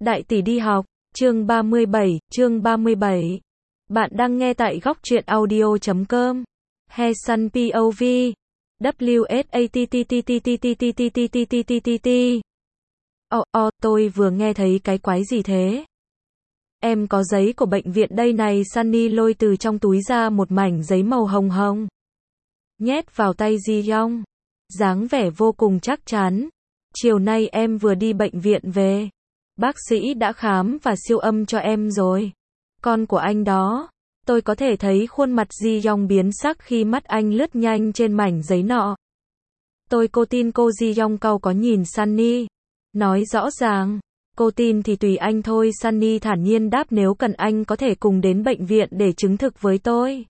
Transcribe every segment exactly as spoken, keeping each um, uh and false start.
Đại tỷ đi học, chương ba mươi bảy, chương ba mươi bảy. Bạn đang nghe tại góc truyện audio chấm com. He Sun pê ô vê. W S A T T T T T T T T T T T T T T. Ồ, ồ, tôi vừa nghe thấy cái quái gì thế? Em có giấy của bệnh viện đây này. Sunny lôi từ trong túi ra một mảnh giấy màu hồng hồng. Nhét vào tay Ji Young. Dáng vẻ vô cùng chắc chắn. Chiều nay em vừa đi bệnh viện về. Bác sĩ đã khám và siêu âm cho em rồi. Con của anh đó. Tôi có thể thấy khuôn mặt Ji Young biến sắc khi mắt anh lướt nhanh trên mảnh giấy nọ. Tôi cô tin cô. Ji Young cau có nhìn Sunny. Nói rõ ràng. Cô tin thì tùy anh thôi. Sunny thản nhiên đáp, nếu cần anh có thể cùng đến bệnh viện để chứng thực với tôi.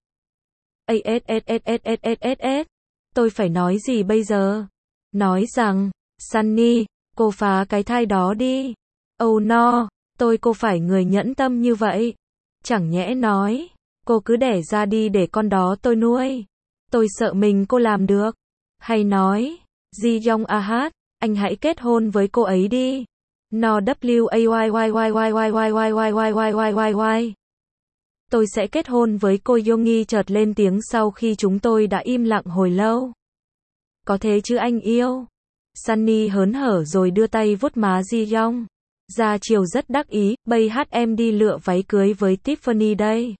a s s s s s s s s. Tôi phải nói gì bây giờ? Nói rằng, Sunny, cô phá cái thai đó đi. Oh no, tôi cô phải người nhẫn tâm như vậy. Chẳng nhẽ nói, cô cứ đẻ ra đi để con đó tôi nuôi. Tôi sợ mình cô làm được. Hay nói, Ji Young a hát, anh hãy kết hôn với cô ấy đi. No W A Y Y Y Y Y Y Y Y Y Y Y Y. Tôi sẽ kết hôn với cô. Yoongi chợt lên tiếng sau khi chúng tôi đã im lặng hồi lâu. Có thế chứ anh yêu. Sunny hớn hở rồi đưa tay vuốt má Ji Young. Ra chiều rất đắc ý, bây hát em đi lựa váy cưới với Tiffany đây.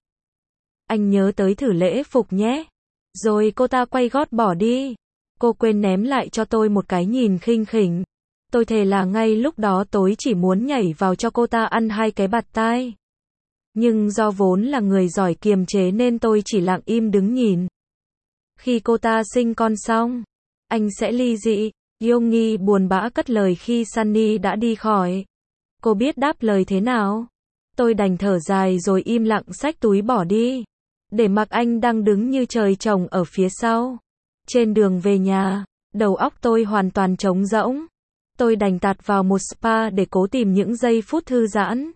Anh nhớ tới thử lễ phục nhé. Rồi cô ta quay gót bỏ đi. Cô quên ném lại cho tôi một cái nhìn khinh khỉnh. Tôi thề là ngay lúc đó tôi chỉ muốn nhảy vào cho cô ta ăn hai cái bạt tai. Nhưng do vốn là người giỏi kiềm chế nên tôi chỉ lặng im đứng nhìn. Khi cô ta sinh con xong, anh sẽ ly dị. Yoongi buồn bã cất lời khi Sunny đã đi khỏi. Cô biết đáp lời thế nào? Tôi đành thở dài rồi im lặng xách túi bỏ đi. Để mặc anh đang đứng như trời trồng ở phía sau. Trên đường về nhà, đầu óc tôi hoàn toàn trống rỗng. Tôi đành tạt vào một spa để cố tìm những giây phút thư giãn.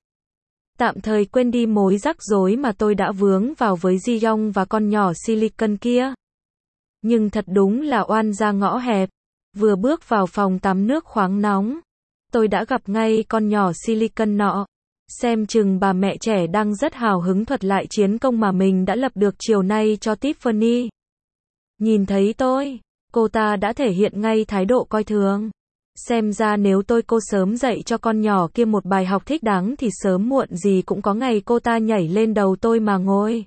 Tạm thời quên đi mối rắc rối mà tôi đã vướng vào với Ji Young và con nhỏ Silicon kia. Nhưng thật đúng là oan ra ngõ hẹp. Vừa bước vào phòng tắm nước khoáng nóng, tôi đã gặp ngay con nhỏ Silicon nọ. Xem chừng bà mẹ trẻ đang rất hào hứng thuật lại chiến công mà mình đã lập được chiều nay cho Tiffany. Nhìn thấy tôi, cô ta đã thể hiện ngay thái độ coi thường. Xem ra nếu tôi cô sớm dạy cho con nhỏ kia một bài học thích đáng thì sớm muộn gì cũng có ngày cô ta nhảy lên đầu tôi mà ngồi.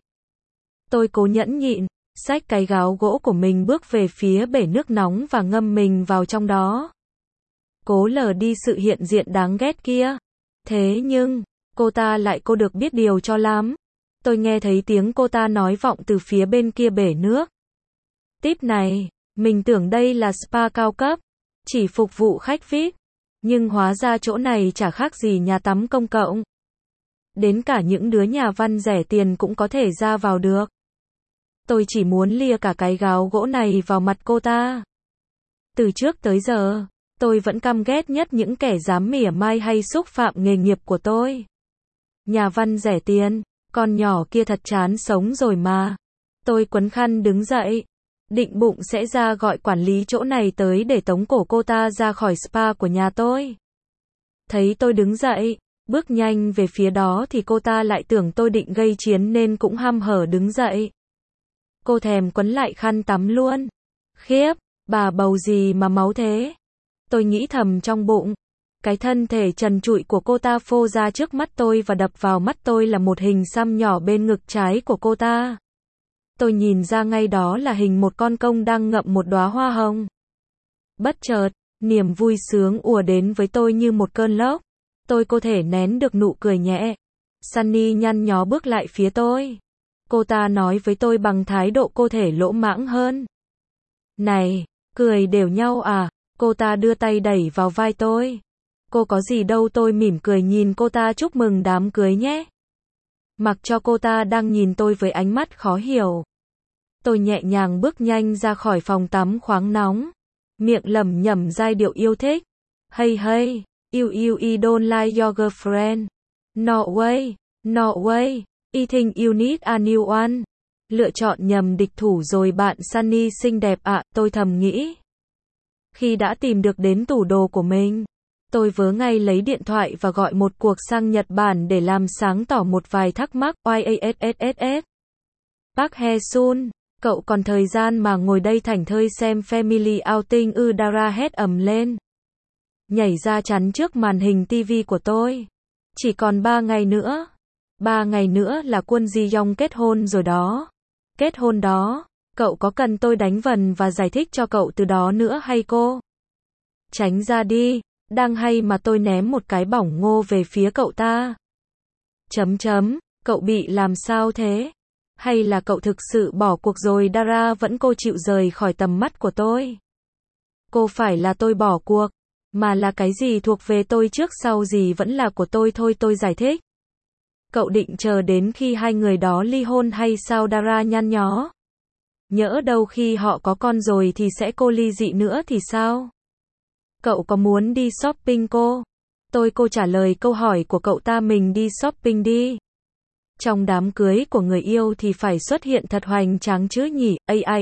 Tôi cố nhẫn nhịn, xách cái gáo gỗ của mình bước về phía bể nước nóng và ngâm mình vào trong đó. Cố lờ đi sự hiện diện đáng ghét kia. Thế nhưng, cô ta lại cô được biết điều cho lắm. Tôi nghe thấy tiếng cô ta nói vọng từ phía bên kia bể nước. Tip này, mình tưởng đây là spa cao cấp, chỉ phục vụ khách vi ai pi, nhưng hóa ra chỗ này chả khác gì nhà tắm công cộng. Đến cả những đứa nhà văn rẻ tiền cũng có thể ra vào được. Tôi chỉ muốn lia cả cái gáo gỗ này vào mặt cô ta. Từ trước tới giờ, tôi vẫn căm ghét nhất những kẻ dám mỉa mai hay xúc phạm nghề nghiệp của tôi. Nhà văn rẻ tiền, con nhỏ kia thật chán sống rồi mà. Tôi quấn khăn đứng dậy, định bụng sẽ ra gọi quản lý chỗ này tới để tống cổ cô ta ra khỏi spa của nhà tôi. Thấy tôi đứng dậy, bước nhanh về phía đó thì cô ta lại tưởng tôi định gây chiến nên cũng hăm hở đứng dậy. Cô thèm quấn lại khăn tắm luôn. Khiếp, bà bầu gì mà máu thế? Tôi nghĩ thầm trong bụng. Cái thân thể trần trụi của cô ta phô ra trước mắt tôi và đập vào mắt tôi là một hình xăm nhỏ bên ngực trái của cô ta. Tôi nhìn ra ngay đó là hình một con công đang ngậm một đóa hoa hồng. Bất chợt, niềm vui sướng ùa đến với tôi như một cơn lốc. Tôi có thể nén được nụ cười nhẹ. Sunny nhăn nhó bước lại phía tôi. Cô ta nói với tôi bằng thái độ cô thể lỗ mãng hơn. Này, cười đều nhau à? Cô ta đưa tay đẩy vào vai tôi. Cô có gì đâu, tôi mỉm cười nhìn cô ta, chúc mừng đám cưới nhé. Mặc cho cô ta đang nhìn tôi với ánh mắt khó hiểu. Tôi nhẹ nhàng bước nhanh ra khỏi phòng tắm khoáng nóng. Miệng lẩm nhẩm giai điệu yêu thích. Hey hey, you you you don't like your girlfriend. No way, no way. I think you need a new one. Lựa chọn nhầm địch thủ rồi bạn. Sunny xinh đẹp ạ, tôi thầm nghĩ. Khi đã tìm được đến tủ đồ của mình, Tôi vớ ngay lấy điện thoại và gọi một cuộc sang Nhật Bản để làm sáng tỏ một vài thắc mắc. Yassss. Park Hae-sun, cậu còn thời gian mà ngồi đây thảnh thơi xem Family Outing ư? Dara hét ầm lên, nhảy ra chắn trước màn hình tivi của tôi. Chỉ còn ba ngày nữa. Ba ngày nữa là Kwon Ji-young kết hôn rồi đó. Kết hôn đó, cậu có cần tôi đánh vần và giải thích cho cậu từ đó nữa hay cô? Tránh ra đi, đang hay mà tôi ném một cái bỏng ngô về phía cậu ta. Chấm chấm, cậu bị làm sao thế? Hay là cậu thực sự bỏ cuộc rồi? Dara vẫn cô chịu rời khỏi tầm mắt của tôi. Cô phải là tôi bỏ cuộc, mà là cái gì thuộc về tôi trước sau gì vẫn là của tôi thôi. Tôi giải thích. Cậu định chờ đến khi hai người đó ly hôn hay sao? Dara nhăn nhó. Nhỡ đâu khi họ có con rồi thì sẽ cô ly dị nữa thì sao? Cậu có muốn đi shopping cô? Tôi cô trả lời câu hỏi của cậu ta. Mình đi shopping đi. Trong đám cưới của người yêu thì phải xuất hiện thật hoành tráng chứ nhỉ?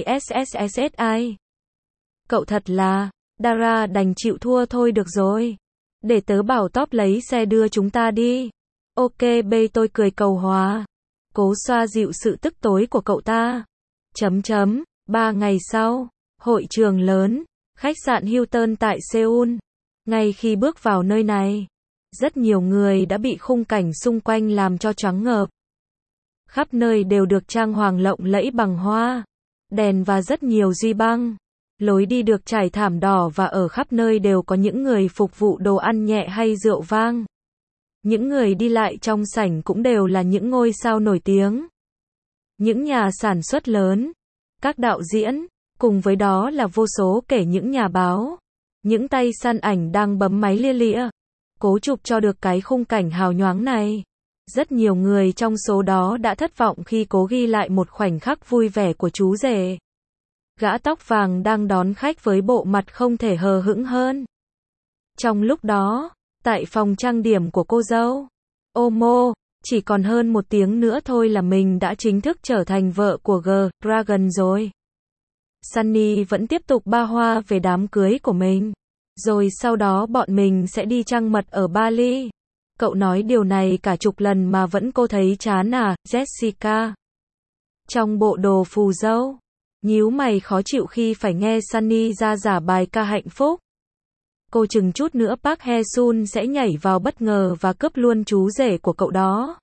Aisssssi. Cậu thật là... Dara đành chịu thua thôi. Được rồi. Để tớ bảo Top lấy xe đưa chúng ta đi. Ok bê, tôi cười cầu hòa. Cố xoa dịu sự tức tối của cậu ta. Chấm chấm, ba ngày sau, hội trường lớn, khách sạn Hilton tại Seoul. Ngay khi bước vào nơi này, rất nhiều người đã bị khung cảnh xung quanh làm cho choáng ngợp. Khắp nơi đều được trang hoàng lộng lẫy bằng hoa, đèn và rất nhiều duy băng. Lối đi được trải thảm đỏ và ở khắp nơi đều có những người phục vụ đồ ăn nhẹ hay rượu vang. Những người đi lại trong sảnh cũng đều là những ngôi sao nổi tiếng. Những nhà sản xuất lớn, các đạo diễn, cùng với đó là vô số kể những nhà báo. Những tay săn ảnh đang bấm máy lia lịa, cố chụp cho được cái khung cảnh hào nhoáng này. Rất nhiều người trong số đó đã thất vọng khi cố ghi lại một khoảnh khắc vui vẻ của chú rể. Gã tóc vàng đang đón khách với bộ mặt không thể hờ hững hơn. Trong lúc đó, tại phòng trang điểm của cô dâu, Omo, chỉ còn hơn một tiếng nữa thôi là mình đã chính thức trở thành vợ của G-Dragon rồi. Sunny vẫn tiếp tục ba hoa về đám cưới của mình. Rồi sau đó bọn mình sẽ đi trăng mật ở Bali. Cậu nói điều này cả chục lần mà vẫn cô thấy chán à, Jessica? Trong bộ đồ phù dâu, nhíu mày khó chịu khi phải nghe Sunny ra giả bài ca hạnh phúc. Cô chừng chút nữa Park Hae-sun sẽ nhảy vào bất ngờ và cướp luôn chú rể của cậu đó.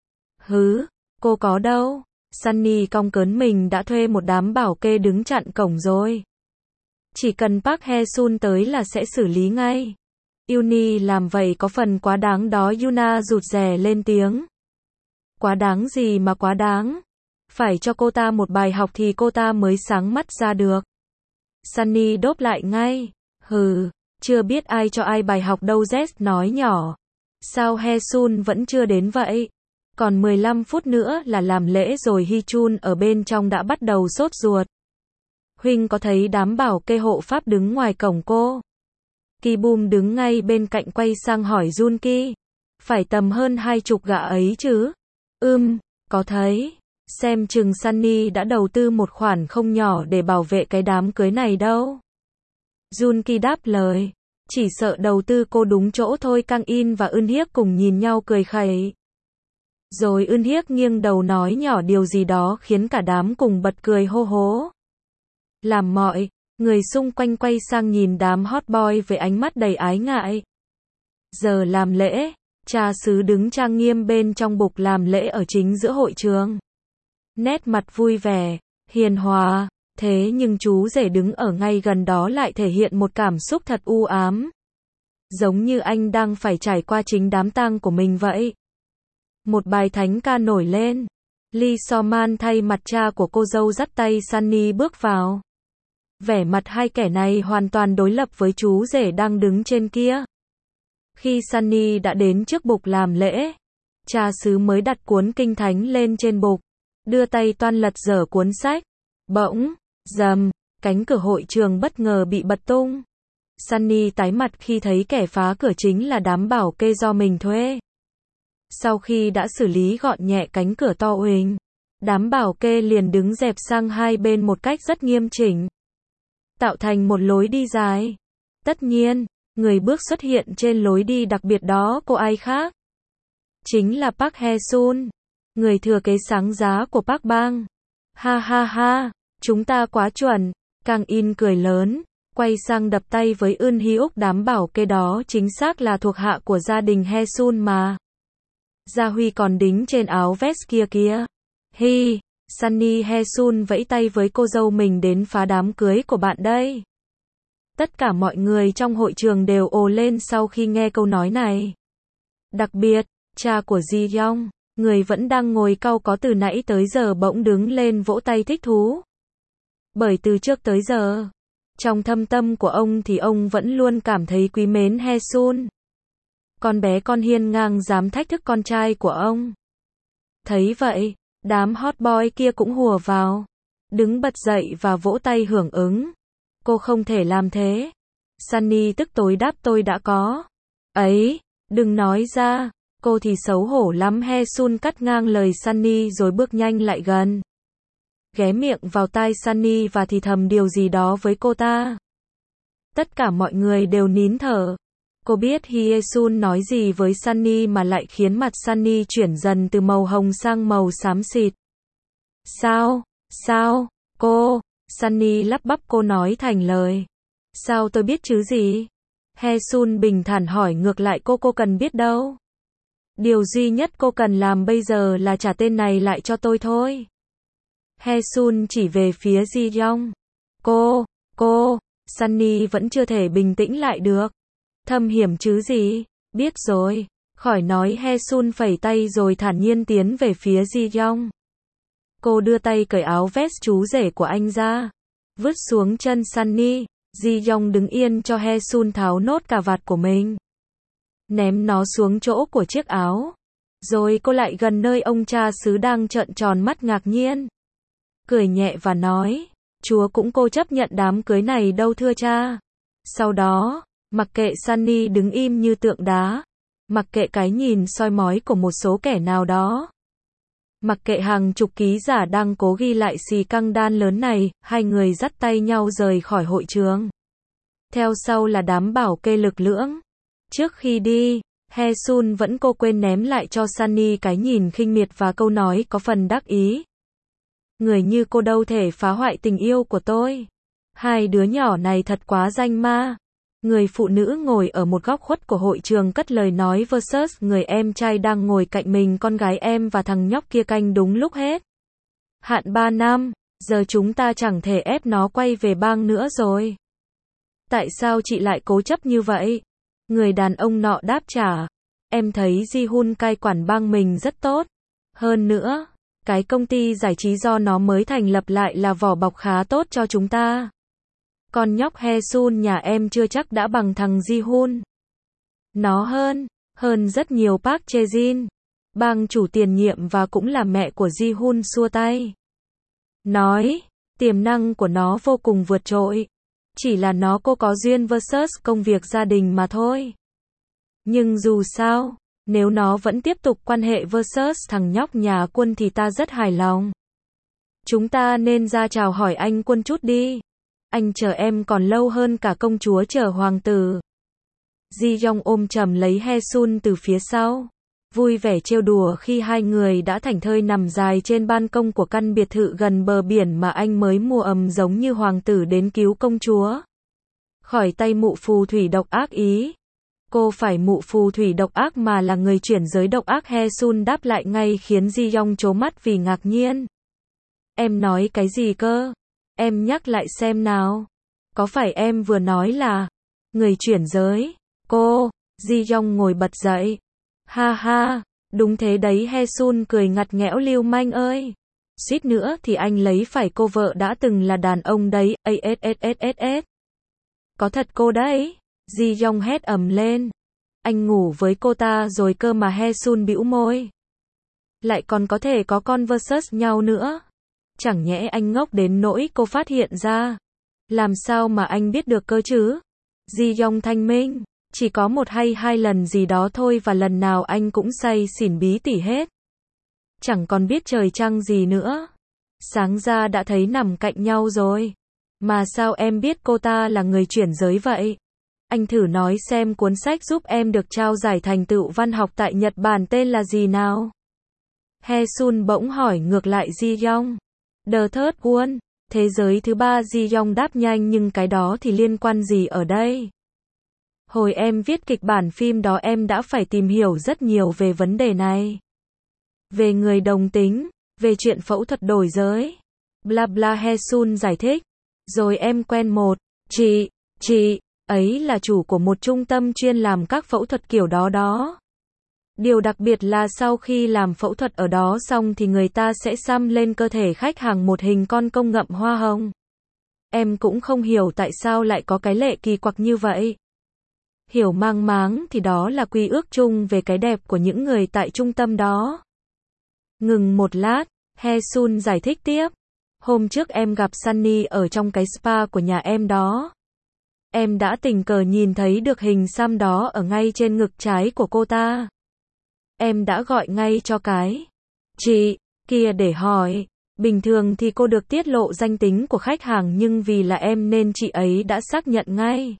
Hứ, cô có đâu. Sunny cong cớn mình đã thuê một đám bảo kê đứng chặn cổng rồi. Chỉ cần Park Hae-sun tới là sẽ xử lý ngay. Uni làm vậy có phần quá đáng đó. Yuna rụt rè lên tiếng. Quá đáng gì mà quá đáng? Phải cho cô ta một bài học thì cô ta mới sáng mắt ra được. Sunny đốp lại ngay. Hừ, chưa biết ai cho ai bài học đâu. Jess nói nhỏ. Sao Hae-sun vẫn chưa đến vậy? Còn mười lăm phút nữa là làm lễ rồi. Hee-chun ở bên trong đã bắt đầu sốt ruột. Huynh có thấy đám bảo kê hộ pháp đứng ngoài cổng cô? Ki-boom đứng ngay bên cạnh quay sang hỏi Jun-ki. Phải tầm hơn hai chục gã ấy chứ? Ừm, có thấy. Xem chừng Sunny đã đầu tư một khoản không nhỏ để bảo vệ cái đám cưới này đâu. Jun-ki đáp lời. Chỉ sợ đầu tư cô đúng chỗ thôi. Kang In và Eun Hiếc cùng nhìn nhau cười khẩy. Rồi Eun Hiếc nghiêng đầu nói nhỏ điều gì đó khiến cả đám cùng bật cười hô hố. Làm mọi người xung quanh quay sang nhìn đám hot boy với ánh mắt đầy ái ngại. Giờ làm lễ, cha xứ đứng trang nghiêm bên trong bục làm lễ ở chính giữa hội trường. Nét mặt vui vẻ, hiền hòa, thế nhưng chú rể đứng ở ngay gần đó lại thể hiện một cảm xúc thật u ám. Giống như anh đang phải trải qua chính đám tang của mình vậy. Một bài thánh ca nổi lên. Lee So-man thay mặt cha của cô dâu dắt tay Sunny bước vào. Vẻ mặt hai kẻ này hoàn toàn đối lập với chú rể đang đứng trên kia. Khi Sunny đã đến trước bục làm lễ, cha xứ mới đặt cuốn kinh thánh lên trên bục, đưa tay toan lật dở cuốn sách. Bỗng, rầm, cánh cửa hội trường bất ngờ bị bật tung. Sunny tái mặt khi thấy kẻ phá cửa chính là đám bảo kê do mình thuê. Sau khi đã xử lý gọn nhẹ cánh cửa to uỳnh, đám bảo kê liền đứng dẹp sang hai bên một cách rất nghiêm chỉnh, tạo thành một lối đi dài. Tất nhiên, Người bước xuất hiện trên lối đi đặc biệt đó cô ai khác? Chính là Park Hae-sun, người thừa kế sáng giá của Park Bang. Ha ha ha, chúng ta quá chuẩn. Kang In cười lớn, quay sang đập tay với Eun Hyuk, đám bảo kê đó chính xác là thuộc hạ của gia đình Hae-sun mà. Gia Huy còn đính trên áo vest kia kìa. Hi, Sunny Hae-sun vẫy tay với cô dâu mình đến phá đám cưới của bạn đây. Tất cả mọi người trong hội trường đều ồ lên sau khi nghe câu nói này. Đặc biệt, cha của Ji Yong, người vẫn đang ngồi cau có từ nãy tới giờ bỗng đứng lên vỗ tay thích thú. Bởi từ trước tới giờ, trong thâm tâm của ông thì ông vẫn luôn cảm thấy quý mến Hae-sun. Con bé con hiên ngang dám thách thức con trai của ông. Thấy vậy, đám hot boy kia cũng hùa vào, đứng bật dậy và vỗ tay hưởng ứng. Cô không thể làm thế. Sunny tức tối đáp tôi đã có. Ấy, đừng nói ra, cô thì xấu hổ lắm. Hae-sun cắt ngang lời Sunny rồi bước nhanh lại gần. Ghé miệng vào tai Sunny và thì thầm điều gì đó với cô ta. Tất cả mọi người đều nín thở. Cô biết Hae-sun nói gì với Sunny mà lại khiến mặt Sunny chuyển dần từ màu hồng sang màu xám xịt. Sao? Sao? Cô? Sunny lắp bắp cô nói thành lời. Sao tôi biết chứ gì? Hae-sun bình thản hỏi ngược lại cô cô cần biết đâu. Điều duy nhất cô cần làm bây giờ là trả tên này lại cho tôi thôi. Hae-sun chỉ về phía Ji Yong. Cô, cô, Sunny vẫn chưa thể bình tĩnh lại được. Thâm hiểm chứ gì? Biết rồi. Khỏi nói. Hae-sun phẩy tay rồi thản nhiên tiến về phía Ji Yong. Cô đưa tay cởi áo vest chú rể của anh ra, vứt xuống chân Sunny. Ji Yong đứng yên cho Hae-sun tháo nốt cà vạt của mình, ném nó xuống chỗ của chiếc áo. Rồi cô lại gần nơi ông cha xứ đang trợn tròn mắt ngạc nhiên, cười nhẹ và nói, chúa cũng cô chấp nhận đám cưới này đâu thưa cha. Sau đó, mặc kệ Sunny đứng im như tượng đá, mặc kệ cái nhìn soi mói của một số kẻ nào đó, mặc kệ hàng chục ký giả đang cố ghi lại xì căng đan lớn này, hai người dắt tay nhau rời khỏi hội trường. Theo sau là đám bảo kê lực lưỡng. Trước khi đi, Hae-sun vẫn cô quên ném lại cho Sunny cái nhìn khinh miệt và câu nói có phần đắc ý. Người như cô đâu thể phá hoại tình yêu của tôi. Hai đứa nhỏ này thật quá danh ma. Người phụ nữ ngồi ở một góc khuất của hội trường cất lời nói versus người em trai đang ngồi cạnh mình, con gái em và thằng nhóc kia canh đúng lúc hết hạn ba năm, giờ chúng ta chẳng thể ép nó quay về bang nữa rồi. Tại sao chị lại cố chấp như vậy? Người đàn ông nọ đáp trả, em thấy Ji-hun cai quản bang mình rất tốt. Hơn nữa, cái công ty giải trí do nó mới thành lập lại là vỏ bọc khá tốt cho chúng ta. Con nhóc Hae-sun nhà em chưa chắc đã bằng thằng Ji-hun. Nó hơn, hơn rất nhiều. Park Chae-jin, bang chủ tiền nhiệm và cũng là mẹ của Ji-hun xua tay. Nói, tiềm năng của nó vô cùng vượt trội. Chỉ là nó cô có duyên versus công việc gia đình mà thôi. Nhưng dù sao, nếu nó vẫn tiếp tục quan hệ versus thằng nhóc nhà Quân thì ta rất hài lòng. Chúng ta nên ra chào hỏi anh Quân chút đi. Anh chờ em còn lâu hơn cả công chúa chờ hoàng tử. Ji Yong ôm chầm lấy Hae-sun từ phía sau, vui vẻ trêu đùa khi hai người đã thảnh thơi nằm dài trên ban công của căn biệt thự gần bờ biển mà anh mới mua, ầm giống như hoàng tử đến cứu công chúa khỏi tay mụ phù thủy độc ác ý. Cô phải mụ phù thủy độc ác mà là người chuyển giới độc ác. Hae-sun đáp lại ngay khiến Ji Yong trố mắt vì ngạc nhiên. Em nói cái gì cơ? Em nhắc lại xem nào. Có phải em vừa nói là người chuyển giới? Cô, Ji Yong ngồi bật dậy. Ha ha, đúng thế đấy. Hae-sun cười ngặt nghẽo, lưu manh ơi. Suýt nữa thì anh lấy phải cô vợ đã từng là đàn ông đấy. Asssss. Có thật cô đấy. Ji Yong hét ầm lên. Anh ngủ với cô ta rồi cơ mà. Hae-sun bĩu môi. Lại còn có thể có con versus nhau nữa. Chẳng nhẽ anh ngốc đến nỗi cô phát hiện ra? Làm sao mà anh biết được cơ chứ? Ji Yong thanh minh. Chỉ có một hay hai lần gì đó thôi và lần nào anh cũng say xỉn bí tỉ hết. Chẳng còn biết trời trăng gì nữa. Sáng ra đã thấy nằm cạnh nhau rồi. Mà sao em biết cô ta là người chuyển giới vậy? Anh thử nói xem cuốn sách giúp em được trao giải thành tựu văn học tại Nhật Bản tên là gì nào? Hae-sun bỗng hỏi ngược lại Ji-young. The Third World, thế giới thứ ba. Ji-young đáp nhanh nhưng cái đó thì liên quan gì ở đây? Hồi em viết kịch bản phim đó em đã phải tìm hiểu rất nhiều về vấn đề này. Về người đồng tính, về chuyện phẫu thuật đổi giới. Bla bla Hae-sun giải thích. Rồi em quen một chị, chị ấy là chủ của một trung tâm chuyên làm các phẫu thuật kiểu đó đó. Điều đặc biệt là sau khi làm phẫu thuật ở đó xong thì người ta sẽ xăm lên cơ thể khách hàng một hình con công ngậm hoa hồng. Em cũng không hiểu tại sao lại có cái lệ kỳ quặc như vậy. Hiểu mang máng thì đó là quy ước chung về cái đẹp của những người tại trung tâm đó. Ngừng một lát, Hae-sun giải thích tiếp. Hôm trước em gặp Sunny ở trong cái spa của nhà em đó. Em đã tình cờ nhìn thấy được hình xăm đó ở ngay trên ngực trái của cô ta. Em đã gọi ngay cho cái chị kia để hỏi. Bình thường thì cô được tiết lộ danh tính của khách hàng nhưng vì là em nên chị ấy đã xác nhận ngay.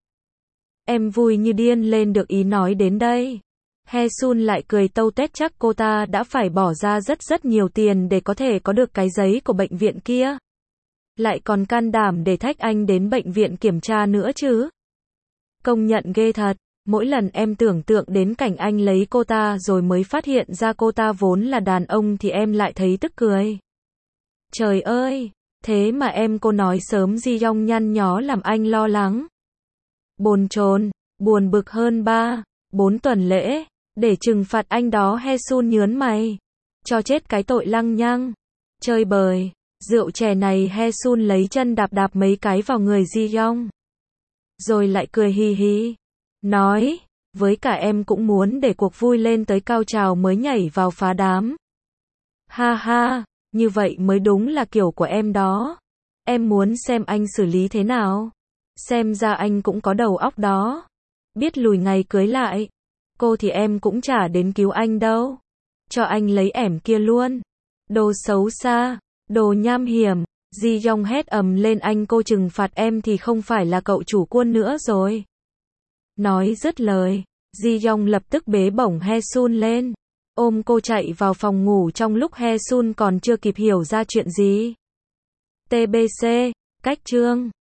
Em vui như điên lên được ý nói đến đây. Hae-sun lại cười tâu tét chắc cô ta đã phải bỏ ra rất rất nhiều tiền để có thể có được cái giấy của bệnh viện kia. Lại còn can đảm để thách anh đến bệnh viện kiểm tra nữa chứ. Công nhận ghê thật, mỗi lần em tưởng tượng đến cảnh anh lấy cô ta rồi mới phát hiện ra cô ta vốn là đàn ông thì em lại thấy tức cười. Trời ơi, thế mà em cô nói sớm Ji-young nhăn nhó làm anh lo lắng. Bồn chồn, buồn bực hơn ba, bốn tuần lễ, để trừng phạt anh đó. Hae-sun nhớn mày. Cho chết cái tội lăng nhăng. Chơi bời, rượu chè này. Hae-sun lấy chân đạp đạp mấy cái vào người Ji-young. Rồi lại cười hì hì. Nói, với cả em cũng muốn để cuộc vui lên tới cao trào mới nhảy vào phá đám. Ha ha, như vậy mới đúng là kiểu của em đó. Em muốn xem anh xử lý thế nào. Xem ra anh cũng có đầu óc đó. Biết lùi ngày cưới lại. Cô thì em cũng chả đến cứu anh đâu. Cho anh lấy ẻm kia luôn. Đồ xấu xa, đồ nham hiểm. Ji-young hét ầm lên anh cô trừng phạt em thì không phải là cậu chủ quân nữa rồi. Nói dứt lời, Ji-young lập tức bế bổng Hae-sun lên. Ôm cô chạy vào phòng ngủ trong lúc Hae-sun còn chưa kịp hiểu ra chuyện gì. tê bê xê, cách chương.